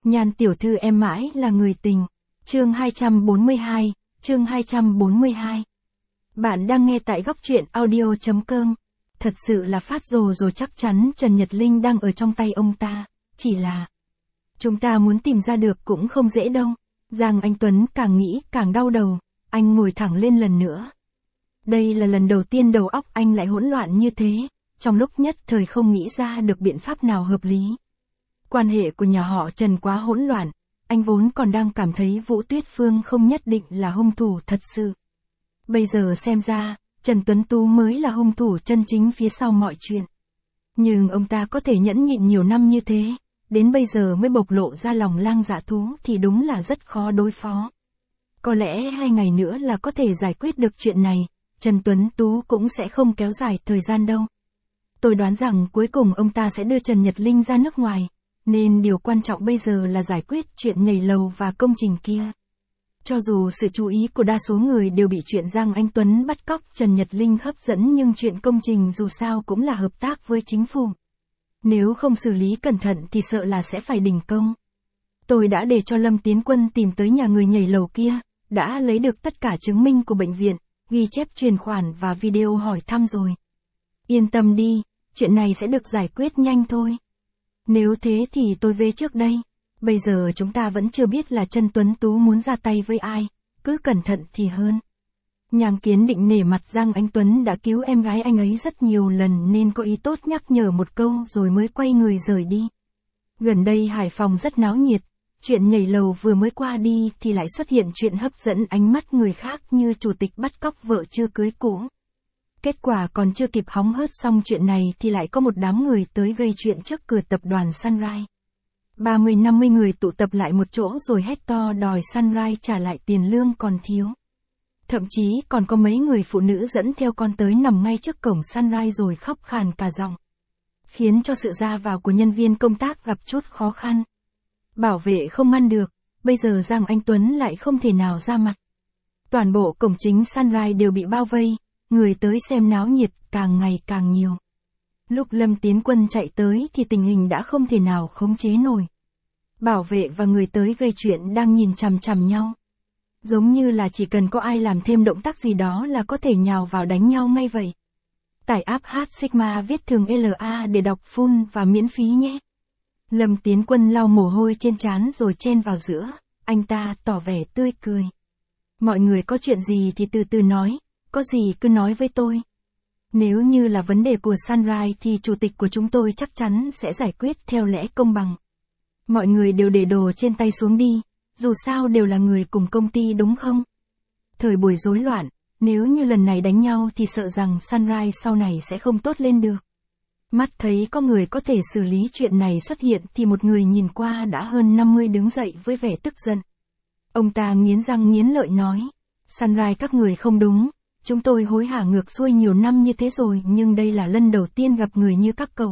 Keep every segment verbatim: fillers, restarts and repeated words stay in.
Nhan tiểu thư em mãi là người tình. Chương hai trăm bốn mươi hai, chương hai trăm bốn mươi hai. Bạn đang nghe tại góc truyện audio chấm com. Thật sự là phát rồ rồi, chắc chắn Trần Nhật Linh đang ở trong tay ông ta, chỉ là chúng ta muốn tìm ra được cũng không dễ đâu. Giang Anh Tuấn càng nghĩ càng đau đầu, anh ngồi thẳng lên lần nữa. Đây là lần đầu tiên đầu óc anh lại hỗn loạn như thế, trong lúc nhất thời không nghĩ ra được biện pháp nào hợp lý. Quan hệ của nhà họ Trần quá hỗn loạn, anh vốn còn đang cảm thấy Vũ Tuyết Phương không nhất định là hung thủ thật sự. Bây giờ xem ra, Trần Tuấn Tú mới là hung thủ chân chính phía sau mọi chuyện. Nhưng ông ta có thể nhẫn nhịn nhiều năm như thế, đến bây giờ mới bộc lộ ra lòng lang dạ thú thì đúng là rất khó đối phó. Có lẽ hai ngày nữa là có thể giải quyết được chuyện này, Trần Tuấn Tú cũng sẽ không kéo dài thời gian đâu. Tôi đoán rằng cuối cùng ông ta sẽ đưa Trần Nhật Linh ra nước ngoài, nên điều quan trọng bây giờ là giải quyết chuyện nhảy lầu và công trình kia. Cho dù sự chú ý của đa số người đều bị chuyện Giang Anh Tuấn bắt cóc Trần Nhật Linh hấp dẫn, nhưng chuyện công trình dù sao cũng là hợp tác với chính phủ. Nếu không xử lý cẩn thận thì sợ là sẽ phải đình công. Tôi đã để cho Lâm Tiến Quân tìm tới nhà người nhảy lầu kia, đã lấy được tất cả chứng minh của bệnh viện, ghi chép chuyển khoản và video hỏi thăm rồi. Yên tâm đi, chuyện này sẽ được giải quyết nhanh thôi. Nếu thế thì tôi về trước đây. Bây giờ chúng ta vẫn chưa biết là Trần Tuấn Tú muốn ra tay với ai, cứ cẩn thận thì hơn. Nham Kiến định nể mặt Giang Anh Tuấn đã cứu em gái anh ấy rất nhiều lần nên có ý tốt nhắc nhở một câu rồi mới quay người rời đi. Gần đây Hải Phòng rất náo nhiệt, chuyện nhảy lầu vừa mới qua đi thì lại xuất hiện chuyện hấp dẫn ánh mắt người khác như chủ tịch bắt cóc vợ chưa cưới cũ. Kết quả còn chưa kịp hóng hớt xong chuyện này thì lại có một đám người tới gây chuyện trước cửa tập đoàn Sunrise. ba mươi năm mươi người tụ tập lại một chỗ rồi hét to đòi Sunrise trả lại tiền lương còn thiếu. Thậm chí còn có mấy người phụ nữ dẫn theo con tới nằm ngay trước cổng Sunrise rồi khóc khàn cả giọng, khiến cho sự ra vào của nhân viên công tác gặp chút khó khăn. Bảo vệ không ngăn được, bây giờ Giang Anh Tuấn lại không thể nào ra mặt. Toàn bộ cổng chính Sunrise đều bị bao vây, người tới xem náo nhiệt càng ngày càng nhiều. Lúc Lâm Tiến Quân chạy tới thì tình hình đã không thể nào khống chế nổi. Bảo vệ và người tới gây chuyện đang nhìn chằm chằm nhau. Giống như là chỉ cần có ai làm thêm động tác gì đó là có thể nhào vào đánh nhau ngay vậy. Tải app H Sigma viết thường L A để đọc full và miễn phí nhé. Lâm Tiến Quân lau mồ hôi trên trán rồi chen vào giữa, anh ta tỏ vẻ tươi cười. Mọi người có chuyện gì thì từ từ nói, có gì cứ nói với tôi. Nếu như là vấn đề của Sunrise thì chủ tịch của chúng tôi chắc chắn sẽ giải quyết theo lẽ công bằng. Mọi người đều để đồ trên tay xuống đi, dù sao đều là người cùng công ty đúng không? Thời buổi rối loạn, nếu như lần này đánh nhau thì sợ rằng Sunrise sau này sẽ không tốt lên được. Mắt thấy có người có thể xử lý chuyện này xuất hiện thì một người nhìn qua đã hơn năm mươi đứng dậy với vẻ tức giận. Ông ta nghiến răng nghiến lợi nói, Sunrise các người không đúng. Chúng tôi hối hả ngược xuôi nhiều năm như thế rồi nhưng đây là lần đầu tiên gặp người như các cậu.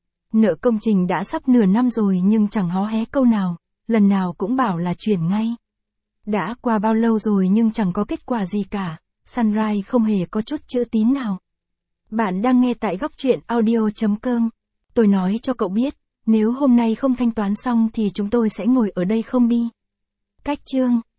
Nợ công trình đã sắp nửa năm rồi nhưng chẳng hó hé câu nào, lần nào cũng bảo là chuyển ngay. Đã qua bao lâu rồi nhưng chẳng có kết quả gì cả, Sunrise không hề có chút chữ tín nào. Bạn đang nghe tại góc truyện audio chấm com. Tôi nói cho cậu biết, nếu hôm nay không thanh toán xong thì chúng tôi sẽ ngồi ở đây không đi. Cách chương